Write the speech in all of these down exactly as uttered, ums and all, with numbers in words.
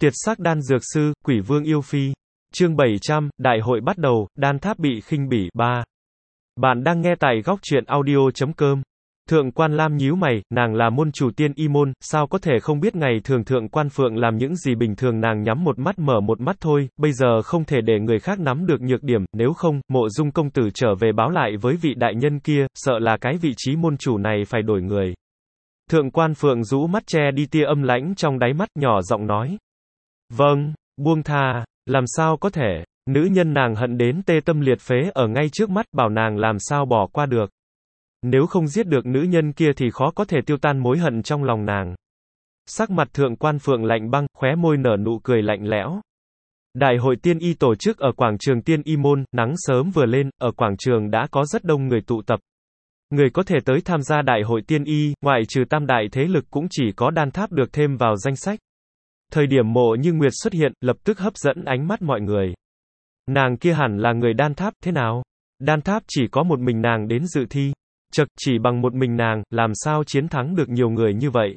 Tiệt sắc đan dược sư, quỷ vương yêu phi. Chương bảy trăm, đại hội bắt đầu, đan tháp bị khinh bỉ, ba. Bạn đang nghe tại góc truyện audio chấm com. Thượng quan Lam nhíu mày, nàng là môn chủ tiên y môn, sao có thể không biết ngày thường thượng quan Phượng làm những gì bình thường nàng nhắm một mắt mở một mắt thôi, bây giờ không thể để người khác nắm được nhược điểm, nếu không, Mộ Dung công tử trở về báo lại với vị đại nhân kia, sợ là cái vị trí môn chủ này phải đổi người. Thượng quan Phượng rũ mắt che đi tia âm lãnh trong đáy mắt, nhỏ giọng nói. Vâng, buông tha, làm sao có thể, nữ nhân nàng hận đến tê tâm liệt phế ở ngay trước mắt, bảo nàng làm sao bỏ qua được. Nếu không giết được nữ nhân kia thì khó có thể tiêu tan mối hận trong lòng nàng. Sắc mặt thượng quan Phượng lạnh băng, khóe môi nở nụ cười lạnh lẽo. Đại hội tiên y tổ chức ở quảng trường tiên y môn, nắng sớm vừa lên, ở quảng trường đã có rất đông người tụ tập. Người có thể tới tham gia đại hội tiên y, ngoại trừ tam đại thế lực cũng chỉ có đan tháp được thêm vào danh sách. Thời điểm Mộ Như Nguyệt xuất hiện, lập tức hấp dẫn ánh mắt mọi người. Nàng kia hẳn là người đan tháp, thế nào? Đan tháp chỉ có một mình nàng đến dự thi. Chật, chỉ bằng một mình nàng, làm sao chiến thắng được nhiều người như vậy?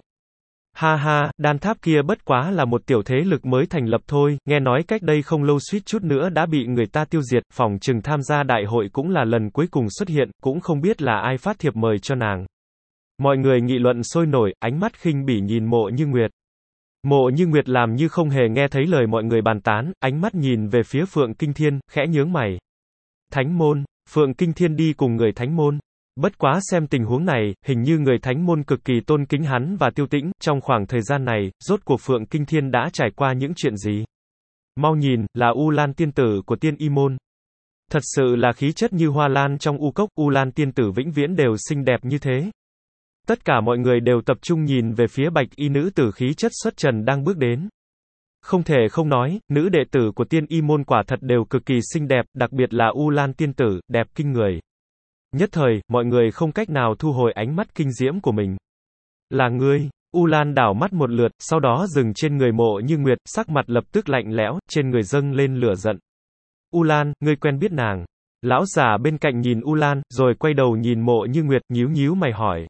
Ha ha, đan tháp kia bất quá là một tiểu thế lực mới thành lập thôi, nghe nói cách đây không lâu suýt chút nữa đã bị người ta tiêu diệt, phỏng chừng tham gia đại hội cũng là lần cuối cùng xuất hiện, cũng không biết là ai phát thiệp mời cho nàng. Mọi người nghị luận sôi nổi, ánh mắt khinh bỉ nhìn Mộ Như Nguyệt. Mộ Như Nguyệt làm như không hề nghe thấy lời mọi người bàn tán, ánh mắt nhìn về phía Phượng Kinh Thiên, khẽ nhướng mày. Thánh môn, Phượng Kinh Thiên đi cùng người thánh môn. Bất quá xem tình huống này, hình như người thánh môn cực kỳ tôn kính hắn và Tiêu Tĩnh, trong khoảng thời gian này, rốt cuộc Phượng Kinh Thiên đã trải qua những chuyện gì? Mau nhìn, là U Lan tiên tử của tiên y môn. Thật sự là khí chất như hoa lan trong u cốc, U Lan tiên tử vĩnh viễn đều xinh đẹp như thế. Tất cả mọi người đều tập trung nhìn về phía bạch y nữ tử khí chất xuất trần đang bước đến. Không thể không nói, nữ đệ tử của tiên y môn quả thật đều cực kỳ xinh đẹp, đặc biệt là U Lan tiên tử, đẹp kinh người. Nhất thời, mọi người không cách nào thu hồi ánh mắt kinh diễm của mình. Là ngươi, U Lan đảo mắt một lượt, sau đó dừng trên người Mộ Như Nguyệt, sắc mặt lập tức lạnh lẽo, trên người dâng lên lửa giận. U Lan, ngươi quen biết nàng? Lão giả bên cạnh nhìn U Lan, rồi quay đầu nhìn Mộ Như Nguyệt, nhíu nhíu mày hỏi.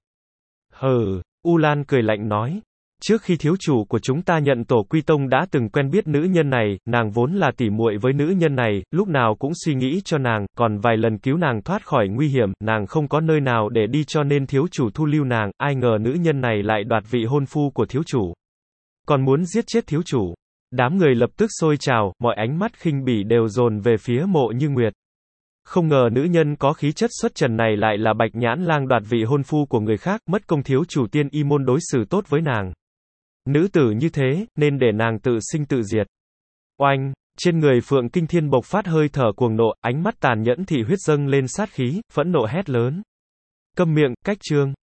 Hừ, U Lan cười lạnh nói. Trước khi thiếu chủ của chúng ta nhận tổ quy tông đã từng quen biết nữ nhân này, nàng vốn là tỉ muội với nữ nhân này, lúc nào cũng suy nghĩ cho nàng, còn vài lần cứu nàng thoát khỏi nguy hiểm, nàng không có nơi nào để đi cho nên thiếu chủ thu lưu nàng, ai ngờ nữ nhân này lại đoạt vị hôn phu của thiếu chủ. Còn muốn giết chết thiếu chủ. Đám người lập tức sôi trào, mọi ánh mắt khinh bỉ đều dồn về phía Mộ Như Nguyệt. Không ngờ nữ nhân có khí chất xuất trần này lại là Bạch Nhãn Lang đoạt vị hôn phu của người khác, mất công thiếu chủ tiên y môn đối xử tốt với nàng. Nữ tử như thế, nên để nàng tự sinh tự diệt. Oanh, trên người Phượng Kinh Thiên bộc phát hơi thở cuồng nộ, ánh mắt tàn nhẫn thị huyết dâng lên sát khí, phẫn nộ hét lớn. Câm miệng, cách chương.